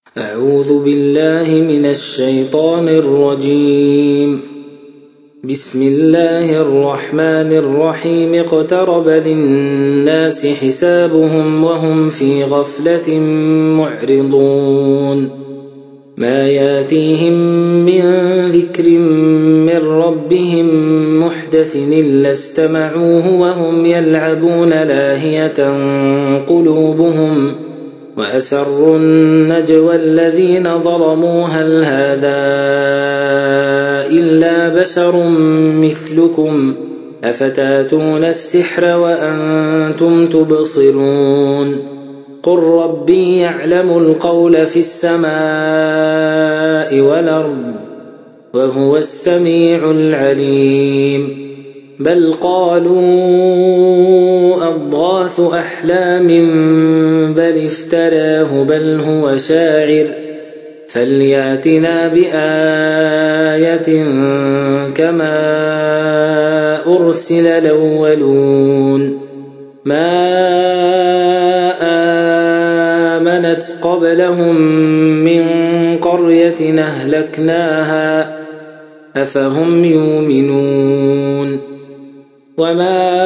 أعوذ بالله من الشيطان الرجيم. بسم الله الرحمن الرحيم. اقترب للناس حسابهم وهم في غفلة معرضون. ما ياتيهم من ذكر من ربهم محدث إلا استمعوه وهم يلعبون لاهية قلوبهم وأسروا النجوى الذين ظلموا هل هذا إلا بشر مثلكم أفتاتون السحر وأنتم تبصرون. قل ربي يعلم القول في السماء والأرض وهو السميع العليم. بل قالوا أضغاث أحلام بل افتراه بل هو شاعر فلياتنا بآية كما أرسل الأولون. ما آمنت قبلهم من قرية أهلكناها أفهم يؤمنون. وما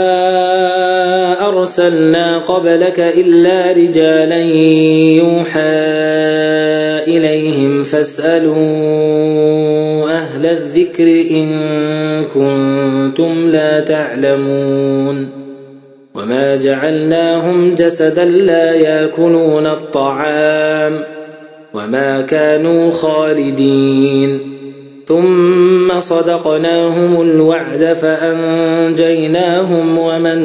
أرسلنا قبلك إلا رجالا يوحى إليهم فاسألوا أهل الذكر إن كنتم لا تعلمون. وما جعلناهم جسدا لا يأكلون الطعام وما كانوا خالدين. ثم صدقناهم الوعد فأنجيناهم ومن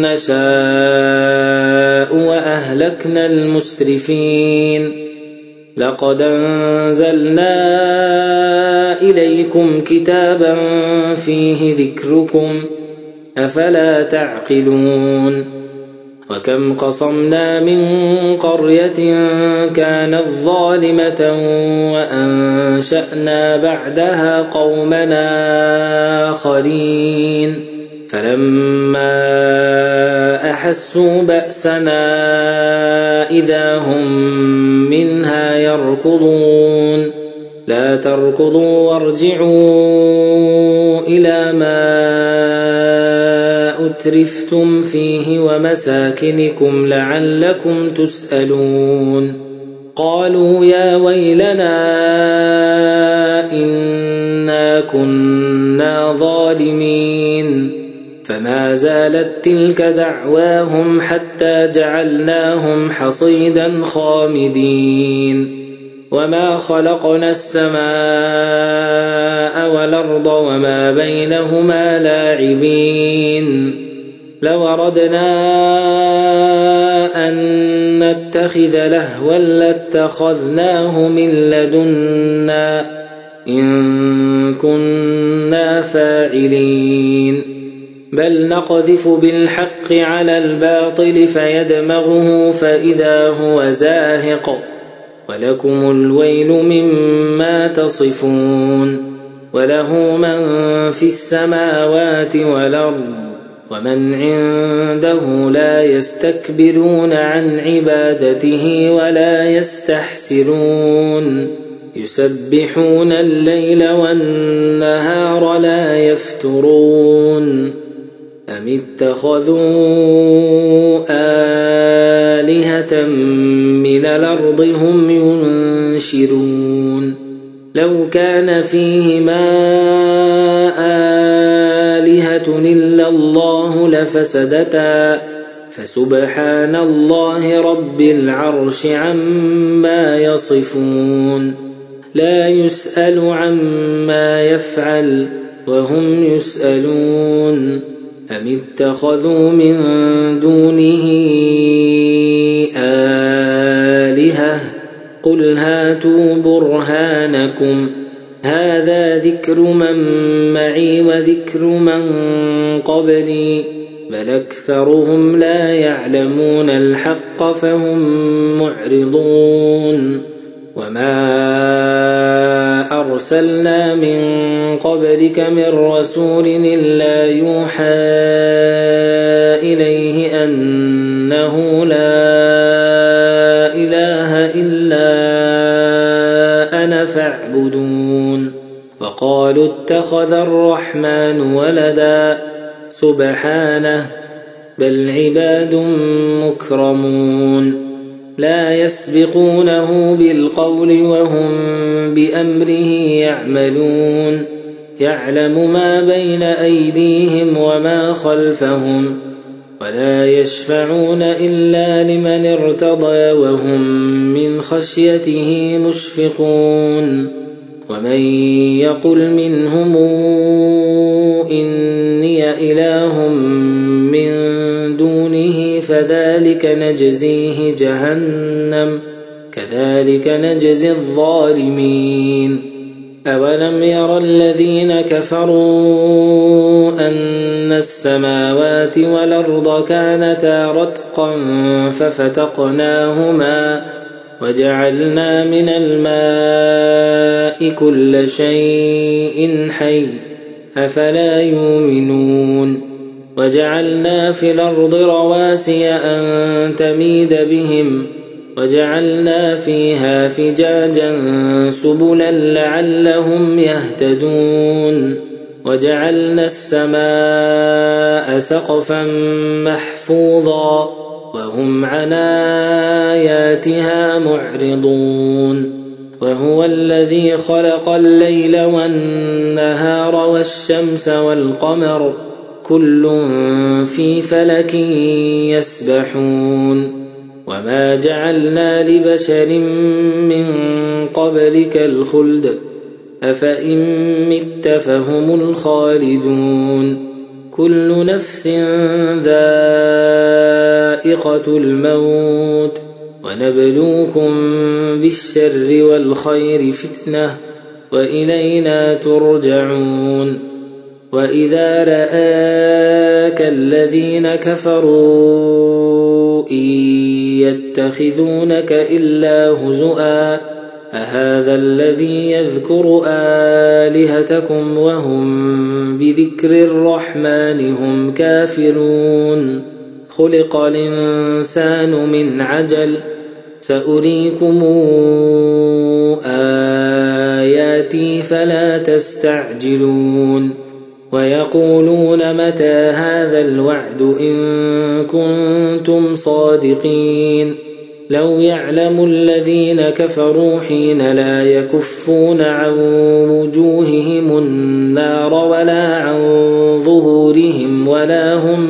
نشاء وأهلكنا المسرفين. لقد أنزلنا إليكم كتابا فيه ذكركم أفلا تعقلون. وكم قصمنا من قرية كانت ظالمة وأنشأنا بعدها قومنا آخرين فلما أحسوا بأسنا إذا هم منها يركضون. لا تركضوا وارجعوا إلى ما أترفتم فيه ومساكنكم لعلكم تسألون. قالوا يا ويلنا إنا كنا ظالمين. فما زالت تلك دعواهم حتى جعلناهم حصيدا خامدين. وما خلقنا السماء والأرض وما بينهما لاعبين. لو أردنا أن نتخذ لهوا لاتخذناه من لدنا إن كنا فاعلين. بل نقذف بالحق على الباطل فيدمغه فإذا هو زاهق ولكم الويل مما تصفون. وله من في السماوات والأرض ومن عنده لا يستكبرون عن عبادته ولا يستحسرون. يسبحون الليل والنهار لا يفترون. أم اتخذوا آلهة من الأرض هم ينشرون. لو كان فيهما آلهة إلا الله لفسدتا فسبحان الله رب العرش عما يصفون. لا يسأل عما يفعل وهم يسألون. أم اتخذوا من دونه آلهة قل هاتوا برهانكم هذا ذكر من معي وذكر من قبلي بل أكثرهم لا يعلمون الحق فهم معرضون. وما أرسلنا من قبلك من رسول إلا يوحى إليه أنه لا إله إلا وقالوا اتخذ الرحمن ولدا سبحانه بل عباد مكرمون لا يسبقونه بالقول وهم بأمره يعملون يعلم ما بين أيديهم وما خلفهم ولا يشفعون إلا لمن ارتضى وهم من خشيته مشفقون ومن يقل منهم إني إله من دونه فذلك نجزيه جهنم كذلك نجزي الظالمين أولم ير الذين كفروا أن السماوات والأرض كانتا رتقا ففتقناهما وجعلنا من الماء كل شيء حي أفلا يؤمنون وجعلنا في الأرض رواسي أن تميد بهم وجعلنا فيها فجاجا سبلا لعلهم يهتدون وجعلنا السماء سقفا محفوظا وهم عن آياتها معرضون وهو الذي خلق الليل والنهار والشمس والقمر كل في فلك يسبحون وما جعلنا لبشر من قبلك الخلد أفإن مت فهم الخالدون كل نفس ذائقة الموت ونبلوكم بالشر والخير فتنة وإلينا ترجعون وإذا رآك الذين كفروا إن يتخذونك إلا هزؤا أهذا الذي يذكر آلهتكم وهم بذكر الرحمن هم كافرون خلق الإنسان من عجل سأريكم آياتي فلا تستعجلون ويقولون متى هذا الوعد إن كنتم صادقين لو يعلم الذين كفروا حين لا يكفون عن وجوههم النار ولا عن ظهورهم ولا هم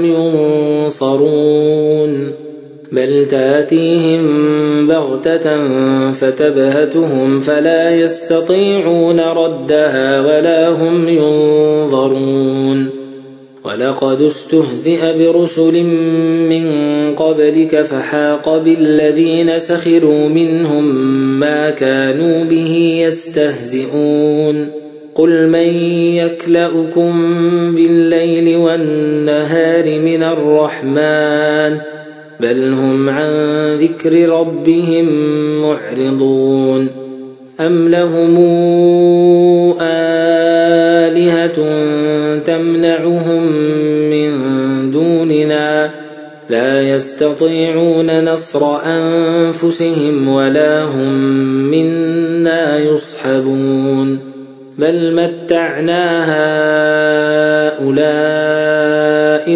ينصرون بل تاتيهم بغتة فتبهتهم فلا يستطيعون ردها ولا هم ينظرون ولقد استهزئ برسل من قبلك فحاق بالذين سخروا منهم ما كانوا به يستهزئون قل من يكلؤكم بالليل والنهار من الرحمن بل هم عن ذكر ربهم معرضون أم لهم آلهة تمنعهم من دوننا لا يستطيعون نصر أنفسهم ولا هم منا يصحبون بل متعنا هؤلاء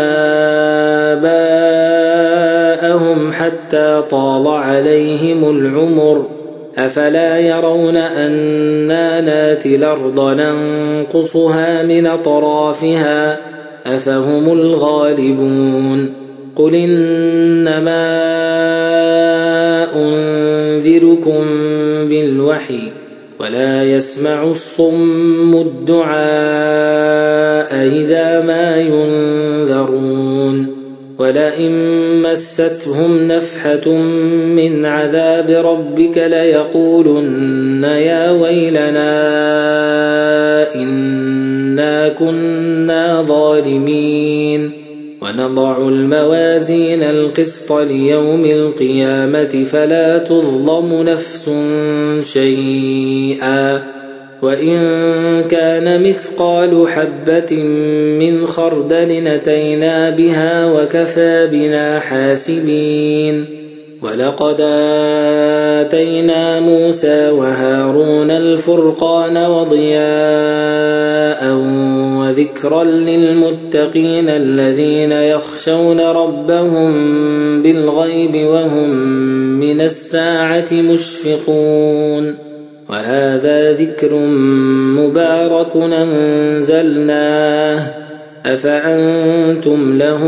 وآباءهم حتى طال عليهم العمر أفلا يرون أنا ناتي الأرض ننقصها من أطرافها أفهم الغالبون قل إنما أنذركم بالوحي ولا يسمع الصم الدعاء إذا ما ينذرون ولئن مستهم نفحة من عذاب ربك ليقولن يا ويلنا إنا كنا ظالمين ونضع الموازين القسط ليوم القيامة فلا تظلم نفس شيئا وإن كان مثقال حبة من خردل أتينا بها وكفى بنا حاسبين ولقد آتينا موسى وهارون الفرقان وضياء وذكرا للمتقين الذين يخشون ربهم بالغيب وهم من الساعة مشفقون وهذا ذكر مبارك أنزلناه أفأنتم له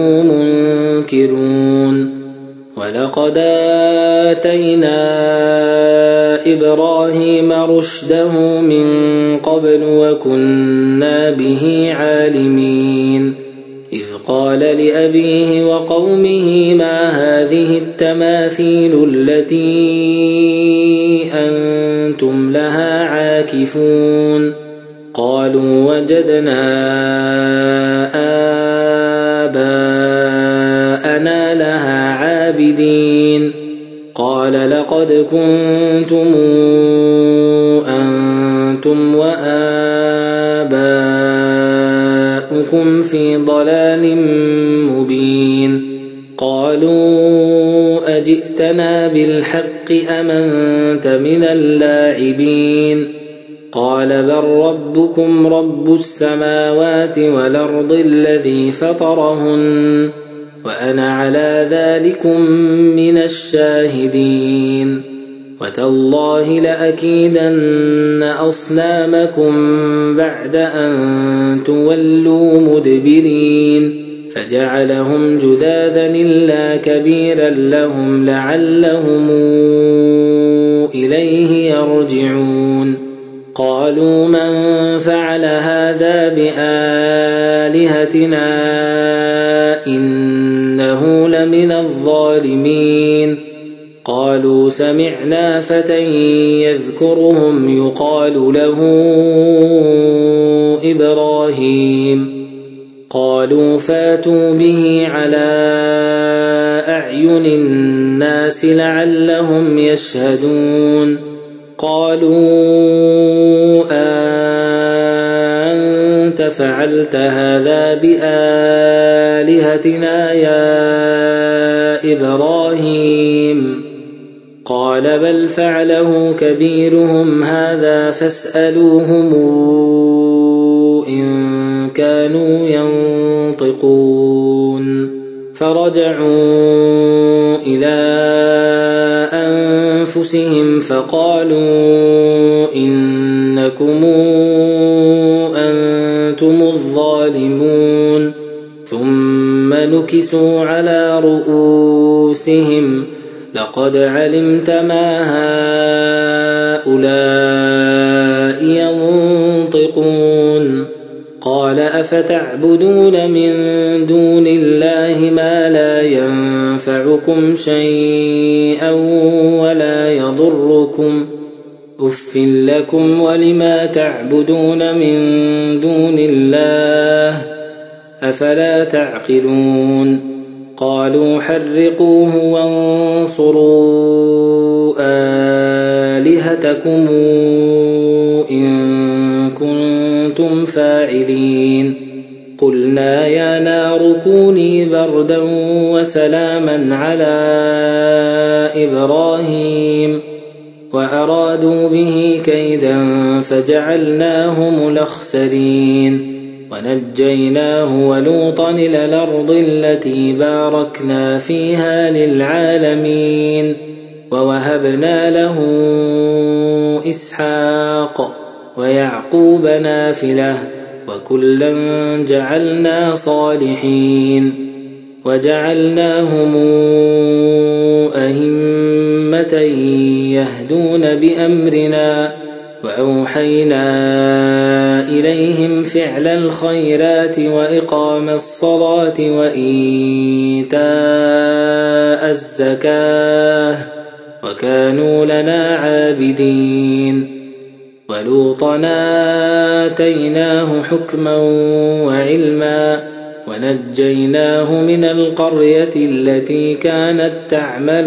منكرون ولقد آتينا إبراهيم رشده من قبل وكنا به عالمين إذ قال لأبيه وقومه ما هذه التماثيل التي أنتم لها عاكفون قالوا وجدنا آباءنا لها عابدين قال لقد كنتم أنتم وآباؤكم في ضلال مبين قالوا أجئتنا بالحق أم أنت من اللاعبين قال بل ربكم رب السماوات والأرض الذي فطرهن وأنا على ذلكم من الشاهدين وتالله لأكيدن أصنامكم بعد أن تولوا مدبرين فجعلهم جذاذا إلا كبيرا لهم لعلهم إليه يرجعون قالوا من فعل هذا بآلهتنا إنه لمن الظالمين قالوا سمعنا فتى يذكرهم يقال له إبراهيم قالوا فاتوا به على أعين الناس لعلهم يشهدون قالوا أنت فعلت هذا بآلهتنا يا إبراهيم قال بل فعله كبيرهم هذا فاسألوهم إن كانوا ينطقون فرجعوا إلى أنفسهم فقالوا إنكم أنتم الظالمون ثم نكسوا على رؤوسهم لقد علمت ما هؤلاء ينطقون قال أفتعبدون من دون الله ما لا ينفعكم شيئا ولا يضركم أف لكم ولما تعبدون من دون الله أفلا تعقلون قالوا حرقوه وانصروا آلهتكم إن كنتم فاعلين قلنا يا نار كوني بردا وسلاما على إبراهيم وأرادوا به كيدا فجعلناهم الأخسرين ونجيناه ولوطا إلى الأرض التي باركنا فيها للعالمين ووهبنا له إسحاق ويعقوب نافلة وكلا جعلنا صالحين وجعلناهم أئمة يهدون بأمرنا وأوحينا إليهم فعل الخيرات وإقام الصلاة وإيتاء الزكاة وكانوا لنا عابدين ولوطا آتيناه حكما وعلما ونجيناه من القرية التي كانت تعمل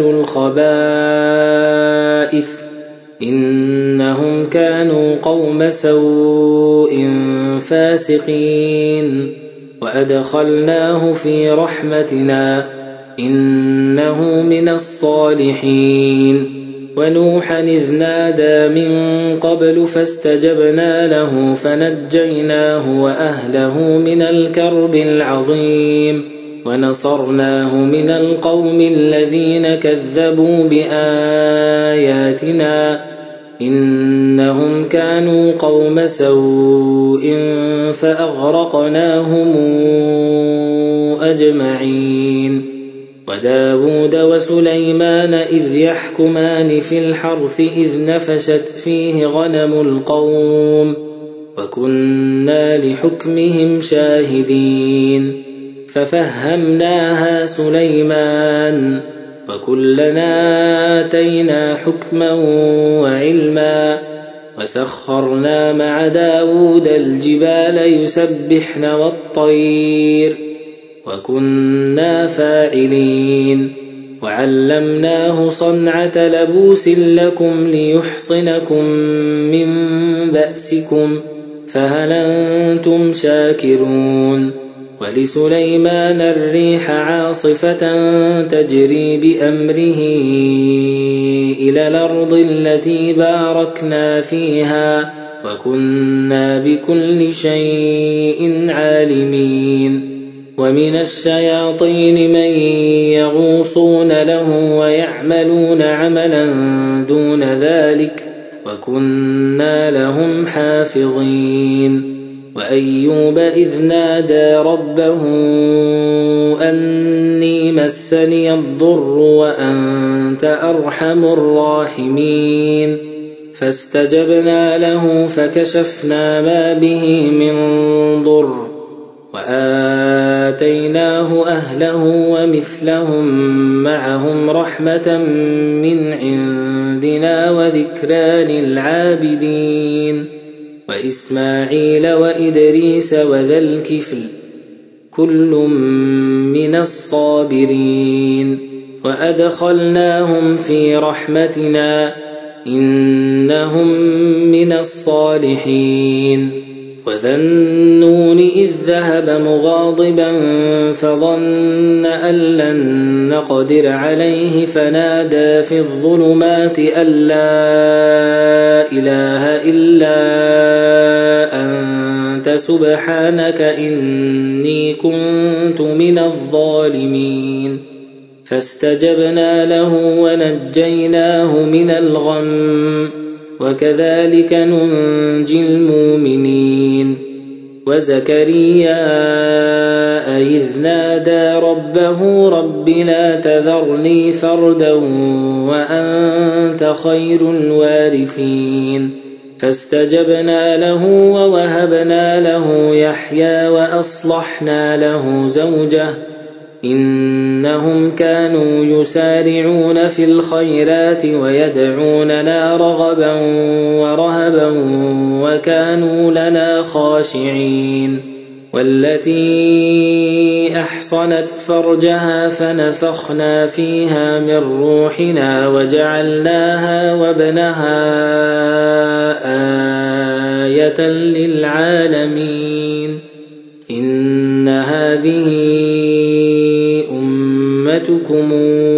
الخبائث إنهم كانوا قوم سوء فاسقين وأدخلناه في رحمتنا إنه من الصالحين ونوحا إذ نادى من قبل فاستجبنا له فنجيناه وأهله من الكرب العظيم ونصرناه من القوم الذين كذبوا بآياتنا إنهم كانوا قوم سوء فأغرقناهم أجمعين وداود وسليمان إذ يحكمان في الحرث إذ نفشت فيه غنم القوم وكنا لحكمهم شاهدين ففهمناها سليمان وكلنا آتينا حكما وعلما وسخرنا مع داود الجبال يسبحن والطير وكنا فاعلين وعلمناه صنعة لبوس لكم ليحصنكم من بأسكم فهل أنتم شاكرون ولسليمان الريح عاصفة تجري بأمره إلى الأرض التي باركنا فيها وكنا بكل شيء عالمين ومن الشياطين من يغوصون له ويعملون عملا دون ذلك وكنا لهم حافظين وأيوب إذ نادى ربه أني مسني الضر وأنت أرحم الراحمين فاستجبنا له فكشفنا ما به من ضر وآتيناه أهله ومثلهم معهم رحمة من عندنا وذكرى للعابدين وإسماعيل وإدريس وذا الكفل كل من الصابرين وأدخلناهم في رحمتنا إنهم من الصالحين وذا النون إذ ذهب مغاضبا فظن أن لن نقدر عليه فنادى في الظلمات أن لا إله إلا أنت سبحانك إني كنت من الظالمين فاستجبنا له ونجيناه من الغم وكذلك ننجي المؤمنين وزكريا إذ نادى ربه رب لا تذرني فردا وأنت خير الوارثين فاستجبنا له ووهبنا له يحيى وأصلحنا له زوجه إنهم كانوا يسارعون في الخيرات ويدعوننا رغبا ورهبا وكانوا لنا خاشعين والتي أحصنت فرجها فنفخنا فيها من روحنا وجعلناها وابنها آية للعالمين إن هذه أمتكم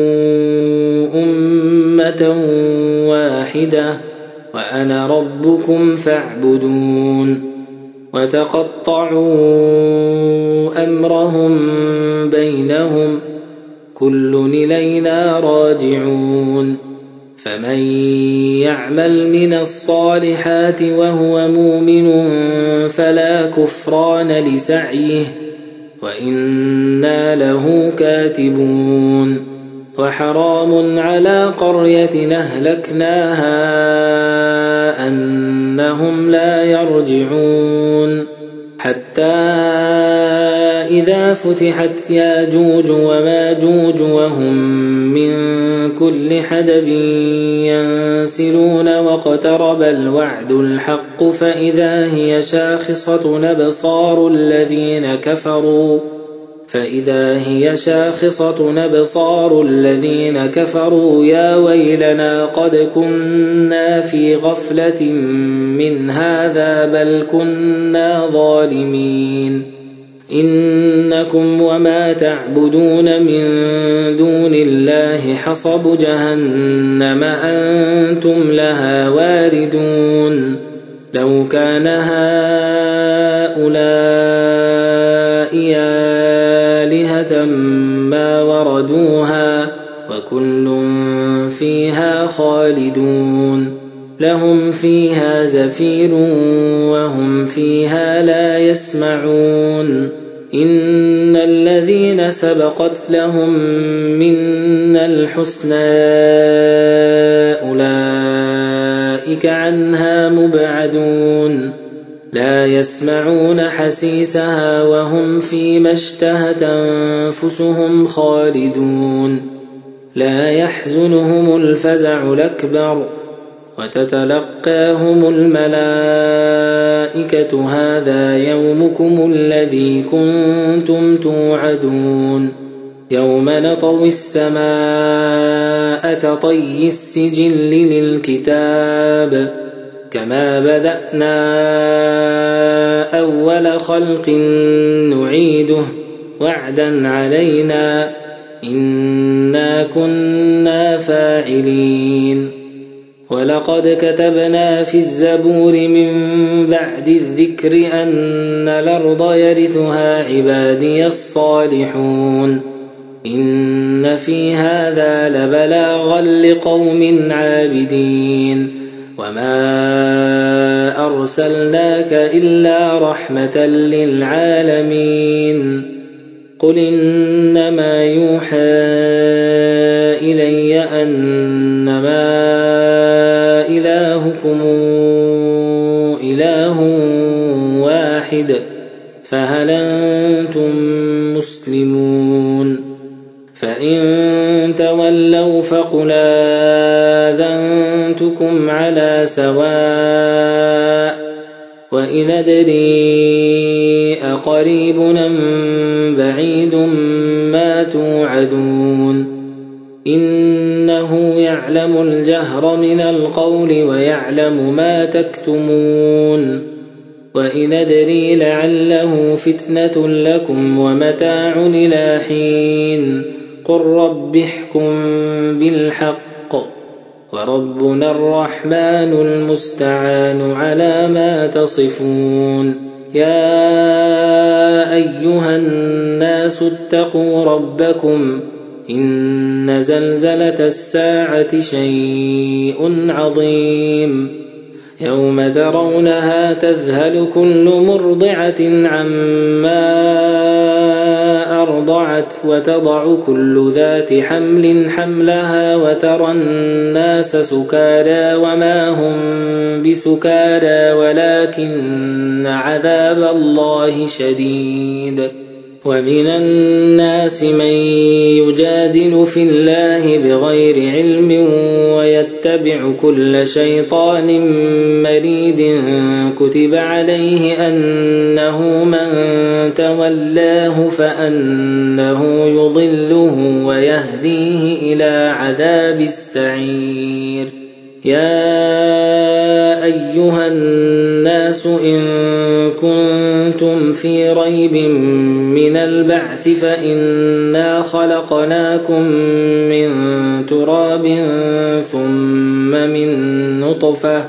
أمة واحدة وأنا ربكم فاعبدون وتقطعوا أمرهم بينهم كل إلينا راجعون فمن يعمل من الصالحات وهو مؤمن فلا كفران لسعيه وإنا له كاتبون وحرام على قرية أهلكناها أنهم لا يرجعون حتى إذا فتحت ياجوج وماجوج وهم من كل حدب ينسلون واقترب الوعد الحق فإذا هي شاخصة أبصار الذين كفروا يا ويلنا قد كنا في غفلة من هذا بل كنا ظالمين إنكم وما تعبدون من دون الله حصب جهنم أنتم لها واردون لو كان هؤلاء آلهة ما وردوها وكل فيها خالدون لهم فيها زفير وهم فيها لا يسمعون إن الذين سبقت لهم منا الحسنى أولئك عنها مبعدون لا يسمعون حسيسها وهم فيما اشتهت أنفسهم خالدون لا يحزنهم الفزع الأكبر وتتلقاهم الملائكة هذا يومكم الذي كنتم توعدون يوم نطوي السماء كطي السجل للكتاب كما بدأنا أول خلق نعيده وعدا علينا إنا كنا فاعلين ولقد كتبنا في الزبور من بعد الذكر أن الأرض يرثها عبادي الصالحون إن في هذا لبلاغا لقوم عابدين وما أرسلناك إلا رحمة للعالمين قل إنما يوحى إلي أنما إلهكم إله واحد فهل أنتم مسلمون فإن تولوا فقل آذنتكم على سواء وإن أدري أقريب أم بعيد ما توعدون إنه يعلم الجهر من القول ويعلم ما تكتمون وإن أدري لعله فتنة لكم ومتاع إلى حين قل رب احكم بالحق وربنا الرحمن المستعان على ما تصفون يا أيها الناس اتقوا ربكم إن زلزلة الساعة شيء عظيم يوم ترونها تذهل كل مرضعة عما أرضعت وتضع كل ذات حمل حملها وترى الناس سكارى وما هم بسكارى ولكن عذاب الله شديد ومن الناس من يجادل في الله بغير علم ويتبع كل شيطان مريد كتب عليه أنه من تولاه فأنه يضله ويهديه إلى عذاب السعير يا أيها الناس إن كنتم في ريب من البعث فإنا خلقناكم من تراب ثم من نطفة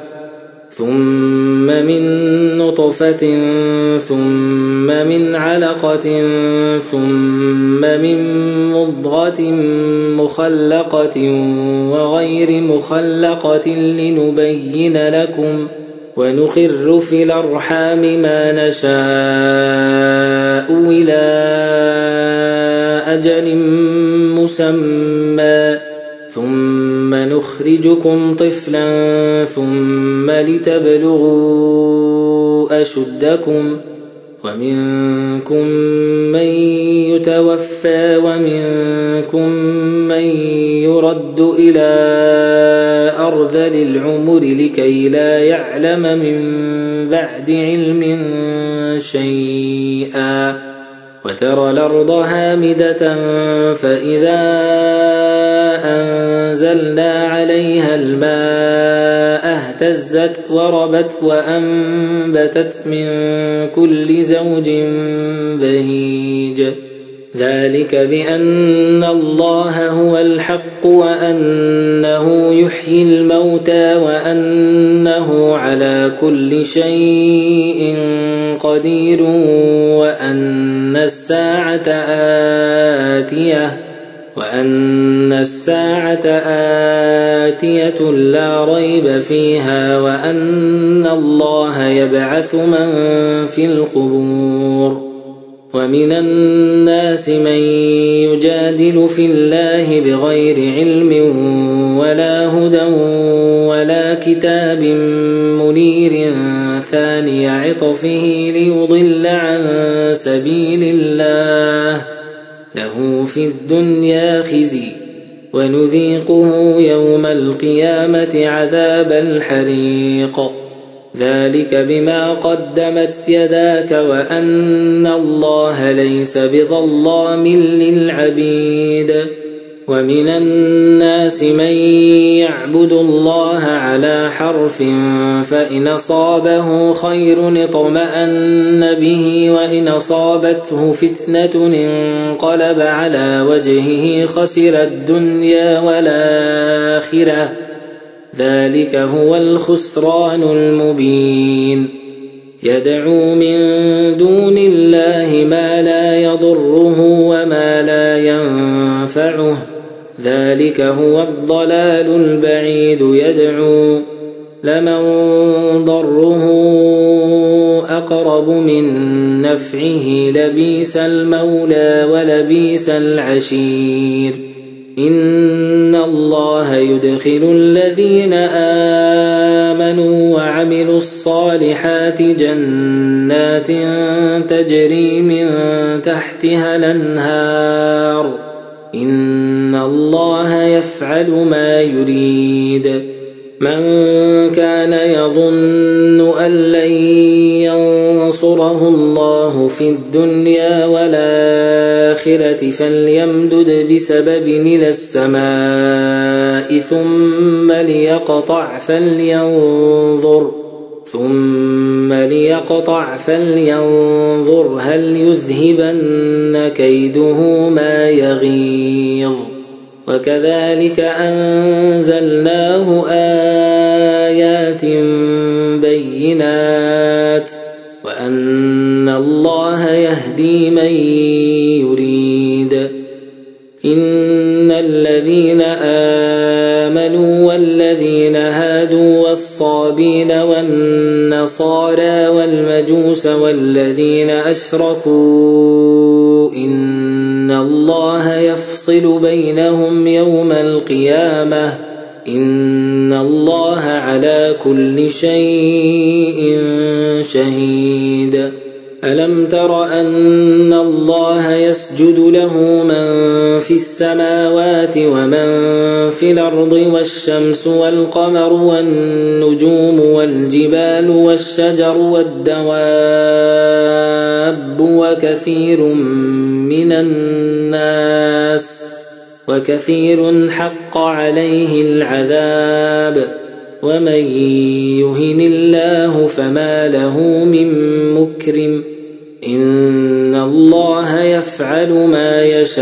ثم من علقة ثم من مضغة مخلقة وغير مخلقة لنبين لكم ونخر في الأرحام ما نشاء إلى أجل مسمى ثم نخرجكم طفلا ثم لتبلغوا أشدكم ومنكم من يتوفى ومنكم من يرد إلى أرذل العمر لكي لا يعلم من بعد علم شيئا وترى الأرض هامدة فإذا أنزلنا عليها الماء اهتزت وربت وأنبتت من كل زوج بهيج ذلك بأن الله هو الحق وأنه يحيي الموتى وأنه على كل شيء قدير وأن الساعة آتية لا ريب فيها وأن الله يبعث من في القبور ومن الناس من يجادل في الله بغير علم ولا هدى ولا كتاب منير ثاني عطفه ليضل عن سبيل الله له في الدنيا خزي ونذيقه يوم القيامة عذاب الحريق ذلك بما قدمت يداك وأن الله ليس بظلام للعبيد ومن الناس من يعبد الله على حرف فإن أصابه خير اطمأن به وإن أصابته فتنة انقلب على وجهه خسر الدنيا والآخرة ذلك هو الخسران المبين يدعو من دون الله ما لا يضره وما لا ينفعه ذلك هو الضلال البعيد يدعو لمن ضره أقرب من نفعه لبئس المولى ولبئس العشير إن الله يدخل الذين آمنوا وعملوا الصالحات جنات تجري من تحتها الأنهار إن الله يفعل ما يريد من كان يظن أن لن ينصره الله في الدنيا والآخرة فليمدد بسبب إلى السماء ثم ليقطع فلينظر هل يذهبن كيده ما يغيظ وكذلك أنزلناه آيات بينات وأن الله يهدي من يريد إن الذين آمنوا والذين هادوا والصابين والنصارى والمجوس والذين أشركوا إن الله يفصل بينهم يوم القيامة إن الله على كل شيء شهيد ألم تر أن الله يسجد له من في السماوات ومن في الأرض والشمس والقمر والنجوم والجبال والشجر والدواب وكثير حق عليه العذاب ومن يهن الله فما له من مكرم إن الله يفعل ما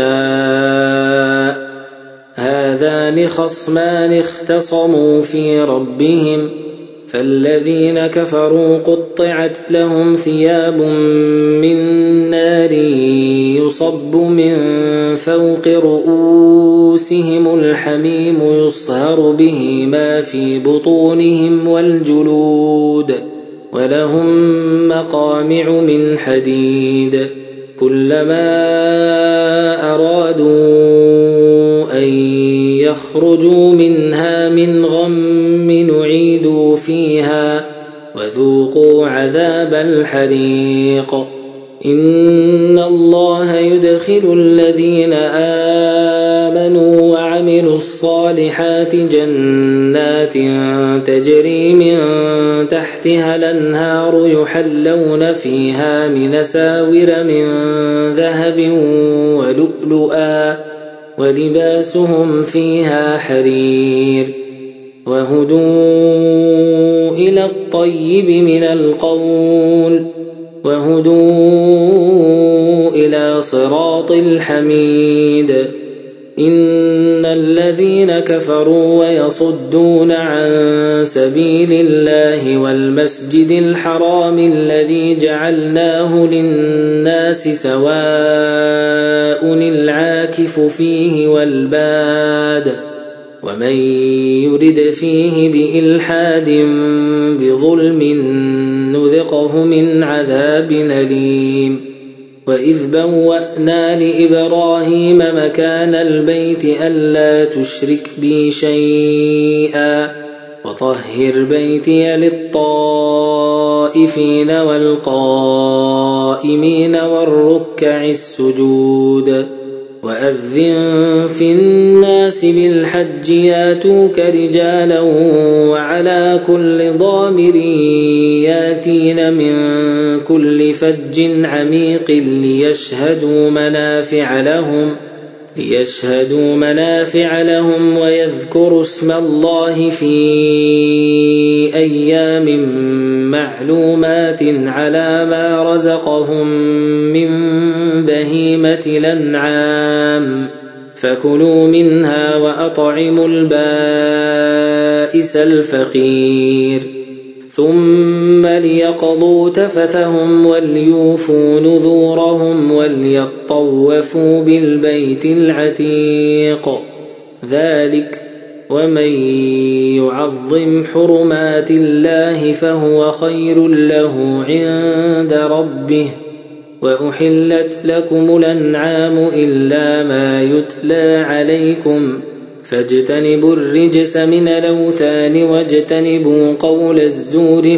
يشاء هذان خصمان اختصموا في ربهم فالذين كفروا قطعت لهم ثياب من نار يصب من فوق رؤوسهم الحميم يصهر به ما في بطونهم والجلود ولهم مقامع من حديد كلما أرادوا أن يخرجوا منها من غم نعيدوا فيها وذوقوا عذاب الحريق إن الله يدخل الذين آمنوا وعملوا الصالحات جنات تجري من تحتها الأنهار يحلون فيها من أساور من ذهب ولؤلؤا ولباسهم فيها حرير وهدوا إلى الطيب من القول وهدوا إلى صراط الحميد. إن الذين كفروا ويصدون عن سبيل الله والمسجد الحرام الذي جعلناه للناس سواء العاكف فيه والباد ومن يرد فيه بإلحاد بظلم نذقه من عذاب أليم. وإذ بوأنا لإبراهيم مكان البيت ألا تشرك بي شيئا وطهر بيتي للطائفين والقائمين والركع السجود. وأذن في الناس بالحج ياتوك رجالا وعلى كل ضامر ياتين من كل فج عميق ليشهدوا منافع لهم ويذكروا اسم الله في أيام معلومات على ما رزقهم من بهيمة الأنعام فكلوا منها وأطعموا البائس الفقير ثم ليقضوا تفثهم وليوفوا نذورهم وليطوفوا بالبيت العتيق. ذلك ومن يعظم حرمات الله فهو خير له عند ربه. وأحلت لكم الأنعام إلا ما يتلى عليكم فاجتنبوا الرجس من الأوثان واجتنبوا قول الزور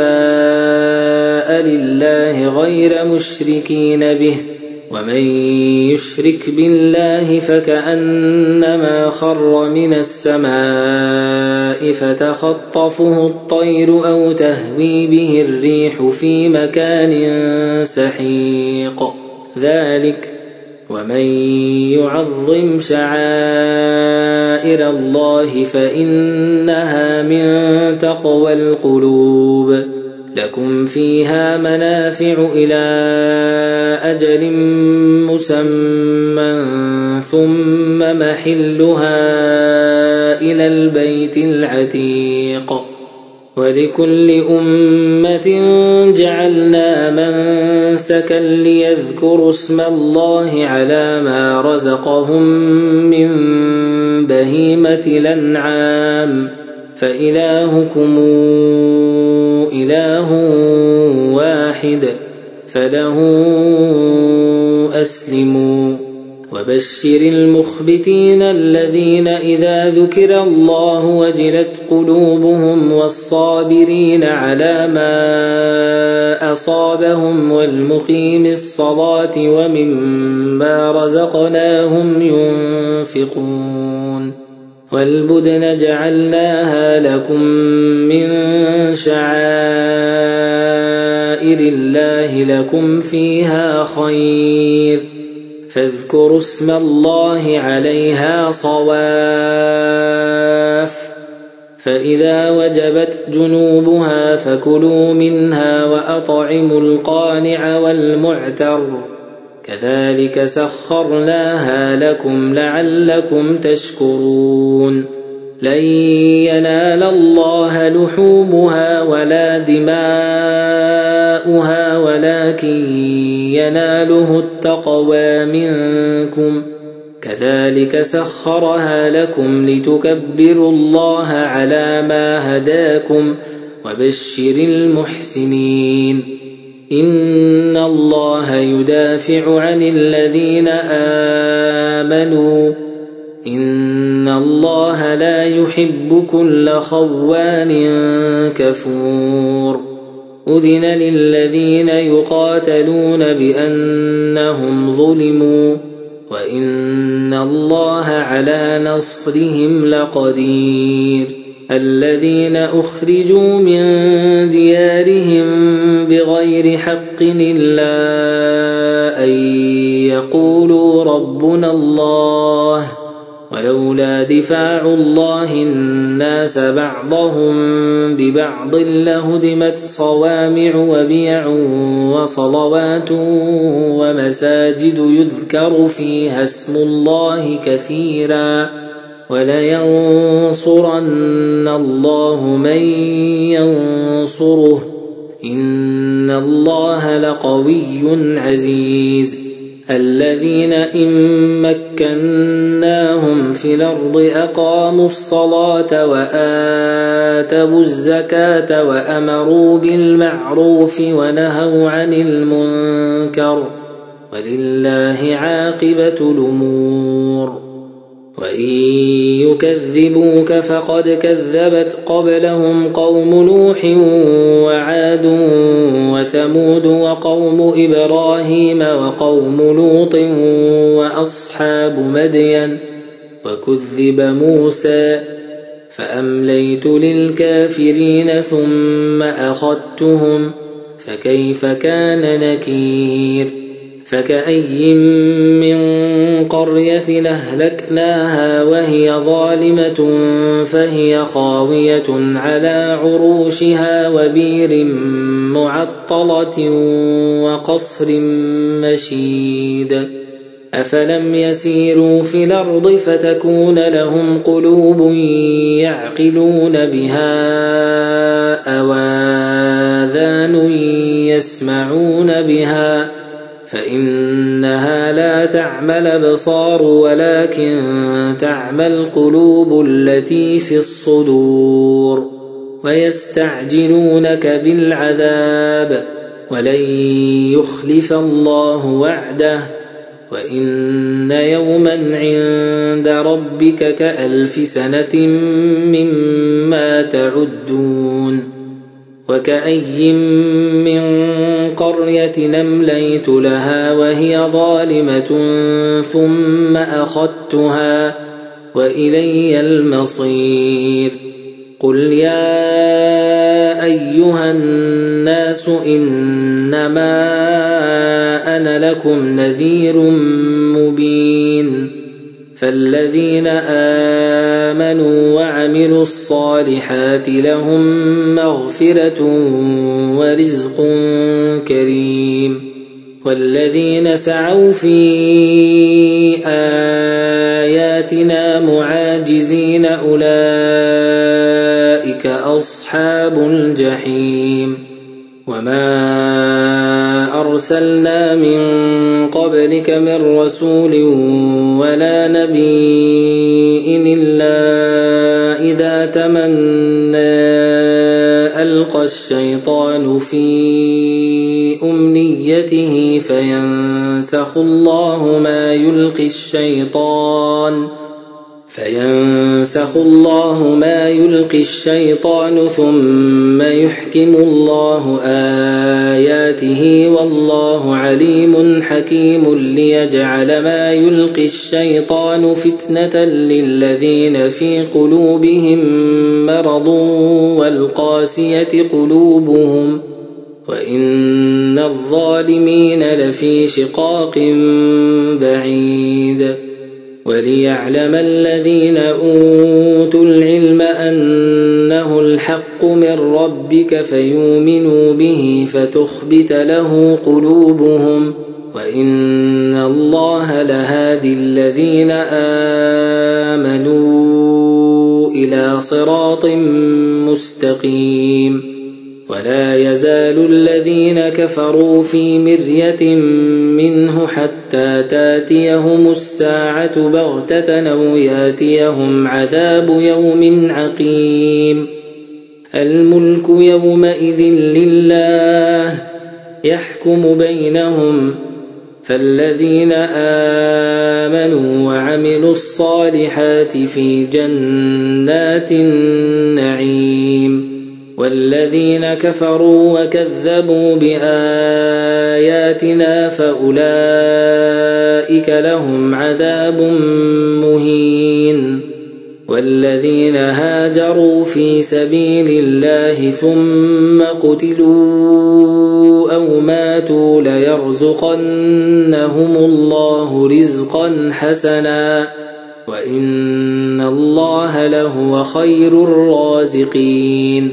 حنفاء لله غير مشركين به. ومن يشرك بالله فكأنما خر من السماء فتخطفه الطير أو تهوي به الريح في مكان سحيق. ذلك ومن يعظم شعائر الله فإنها من تقوى القلوب. لكم فيها منافع إلى أجل مسمى ثم محلها إلى البيت العتيق. ولكل أمة جعلنا منسكا ليذكروا اسم الله على ما رزقهم من بهيمة الأنعام فإلهكم إله واحد فله أسلموا. وبشر المخبتين الذين إذا ذكر الله وجلت قلوبهم والصابرين على ما أصابهم والمقيم الصلاة ومما رزقناهم ينفقون. والبدن جعلناها لكم من شعائر الله لكم فيها خير فاذكروا اسم الله عليها صواف. فإذا وجبت جنوبها فكلوا منها وأطعموا القانع والمعتر كذلك سخرناها لكم لعلكم تشكرون. لن ينال الله لحومها ولا دماؤها ولكن يناله التقوى منكم كذلك سخرها لكم لتكبروا الله على ما هداكم وبشر المحسنين. إن الله يدافع عن الذين آمنوا إن الله لا يحب كل خوان كفور. أذن للذين يقاتلون بأنهم ظلموا وإن الله على نصرهم لقدير. الذين أخرجوا من ديارهم بغير حق إلا أن يقولوا ربنا الله ولولا دفاع الله الناس بعضهم ببعض لهدمت صوامع وبيع وصلوات ومساجد يذكر فيها اسم الله كثيرا ولينصرن الله من ينصره إن الله لقوي عزيز الذين إن مكناهم في الأرض أقاموا الصلاة وآتوا الزكاة وأمروا بالمعروف ونهوا عن المنكر ولله عاقبة الأمور وإن يكذبوك فقد كذبت قبلهم قوم نوح وعاد وثمود وقوم إبراهيم وقوم لوط وأصحاب مدين وكذب موسى فأمليت للكافرين ثم أخذتهم فكيف كان نكير فكأي من قرية أهلكناها وهي ظالمة فهي خاوية على عروشها وبير معطلة وقصر مشيد أفلم يسيروا في الأرض فتكون لهم قلوب يعقلون بها أو آذان يسمعون بها فإنها لا تعمى الأبصار ولكن تعمى القلوب التي في الصدور ويستعجلونك بالعذاب ولن يخلف الله وعده وإن يوما عند ربك كألف سنة مما تعدون وكأي من قرية أمليت لها وهي ظالمة ثم أخذتها وإلي المصير قل يا أيها الناس إنما أنا لكم نذير مبين فالذين آمنوا وعملوا الصالحات لهم مغفرة ورزق كريم والذين سعوا في آياتنا معاجزين أولئك أصحاب الجحيم وما أرسلنا من قبلك من رسول ولا نبي إلا إذا تمنى ألقى الشيطان في أمنيته فينسخ الله ما يلقي الشيطان ثم يحكم الله آياته والله عليم حكيم ليجعل ما يلقي الشيطان فتنة للذين في قلوبهم مرض والقاسية قلوبهم وإن الظالمين لفي شقاق بعيد وليعلم الذين أوتوا العلم أنه الحق من ربك فيؤمنوا به فتخبت له قلوبهم وإن الله لهادي الذين آمنوا إلى صراط مستقيم ولا يزال الذين كفروا في مرية منه حتى تاتيهم الساعة بغتة أو ياتيهم عذاب يوم عقيم الملك يومئذ لله يحكم بينهم فالذين آمنوا وعملوا الصالحات في جنات النعيم والذين كفروا وكذبوا بآياتنا فأولئك لهم عذاب مهين والذين هاجروا في سبيل الله ثم قتلوا أو ماتوا ليرزقنهم الله رزقا حسنا وإن الله لهو خير الرازقين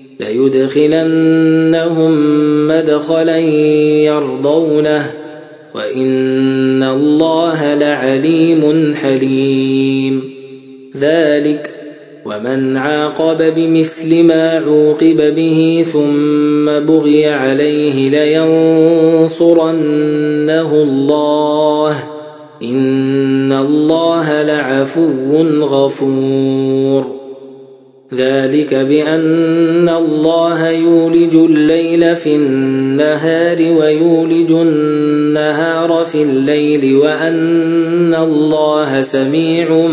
ليدخلنهم مدخلا يرضونه وإن الله لعليم حليم ذلك ومن عاقب بمثل ما عوقب به ثم بغي عليه لينصرنه الله إن الله لعفو غفور ذلك بأن الله يولج الليل في النهار ويولج النهار في الليل وأن الله سميع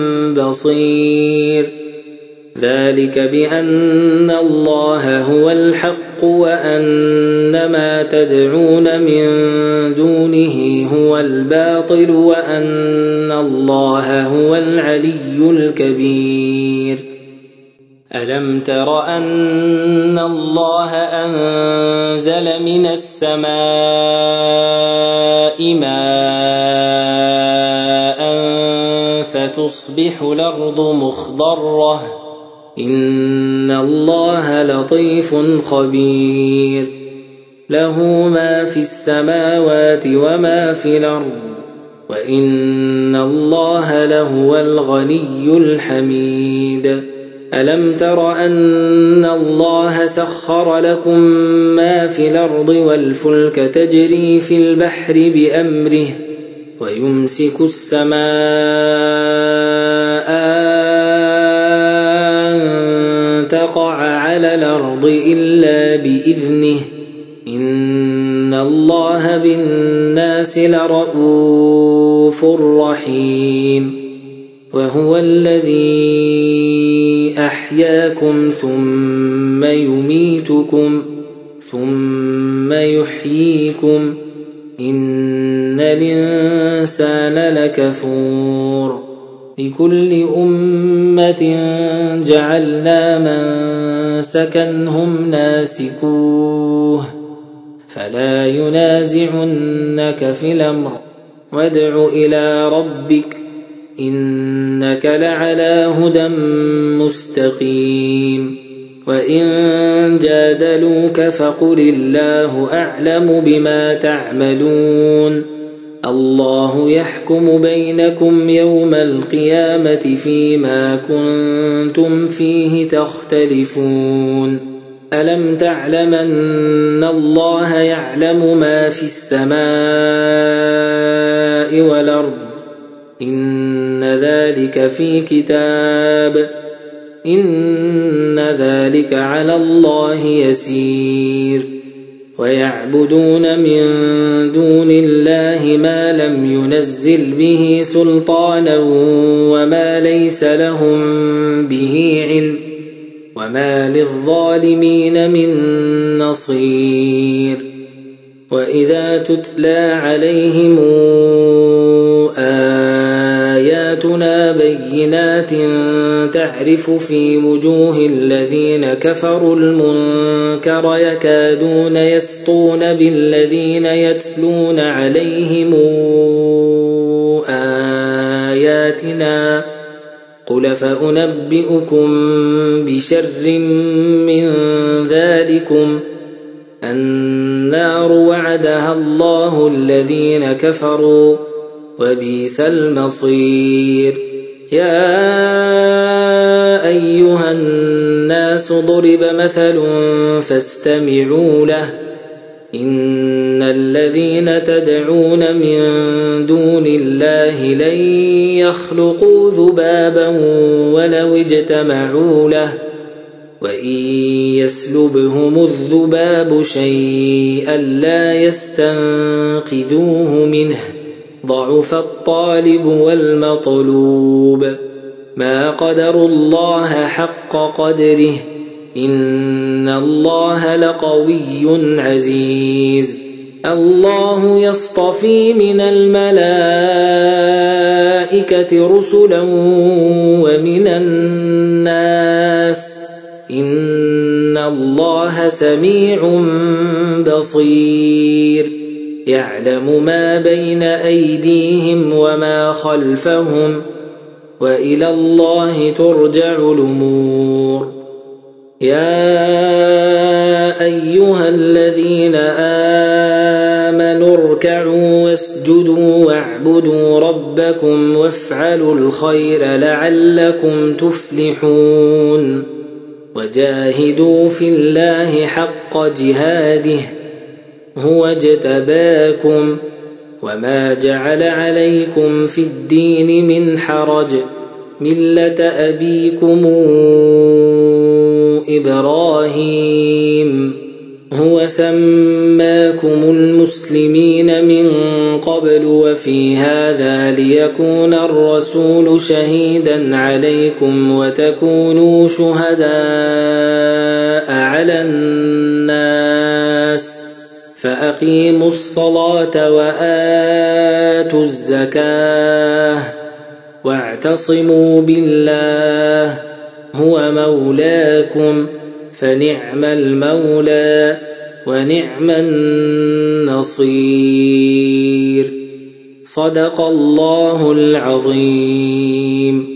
بصير ذلك بأن الله هو الحق وأن ما تدعون من دونه هو الباطل وأن الله هو العلي الكبير ألم تر أن الله أنزل من السماء ماء فتصبح الأرض مخضرة إن الله لطيف خبير له ما في السماوات وما في الأرض وإن الله لهو الغني الحميد ألم تر أن الله سخر لكم ما في الأرض والفلك تجري في البحر بأمره ويمسك السماء أن تقع على الأرض إلا بإذنه إن الله بالناس لرءوف رحيم وهو الذي أحياكم ثم يميتكم ثم يحييكم إن الإنسان لكفور لكل أمة جعلنا منسكا هم ناسكوه فلا ينازعنك في الأمر وادع إلى ربك إنك لعلى هدى مستقيم وإن جادلوك فقل الله أعلم بما تعملون الله يحكم بينكم يوم القيامة فيما كنتم فيه تختلفون ألم تعلم أن الله يعلم ما في السماء والأرض إن ذلك في كتاب إن ذلك على الله يسير ويعبدون من دون الله ما لم ينزل به سلطانا وما ليس لهم به علم وما للظالمين من نصير وإذا تتلى عليهم آياتنا بينات تعرف في وجوه الذين كفروا المنكر يكادون يسطون بالذين يتلون عليهم آياتنا قل فأنبئكم بشر من ذلكم النار وعدها الله الذين كفروا وبئس المصير يا أيها الناس ضرب مثل فاستمعوا له إن الذين تدعون من دون الله لن يخلقوا ذبابا ولو اجتمعوا له وإن يسلبهم الذباب شيئا لا يستنقذوه منه ضعف الطالب والمطلوب ما قدروا الله حق قدره إن الله لقوي عزيز الله يصطفي من الملائكة رسلا ومن الناس إن الله سميع بصير يعلم ما بين أيديهم وما خلفهم وإلى الله ترجع الأمور. يا أيها الذين آمنوا اركعوا واسجدوا واعبدوا ربكم وافعلوا الخير لعلكم تفلحون. وجاهدوا في الله حق جهاده هو اجتباكم وما جعل عليكم في الدين من حرج ملة أبيكم إبراهيم هو سماكم المسلمين من قبل وفي هذا ليكون الرسول شهيدا عليكم وتكونوا شهداء على الناس فأقيموا الصلاة وآتوا الزكاة واعتصموا بالله هو مولاكم فنعم المولى ونعم النصير. صدق الله العظيم.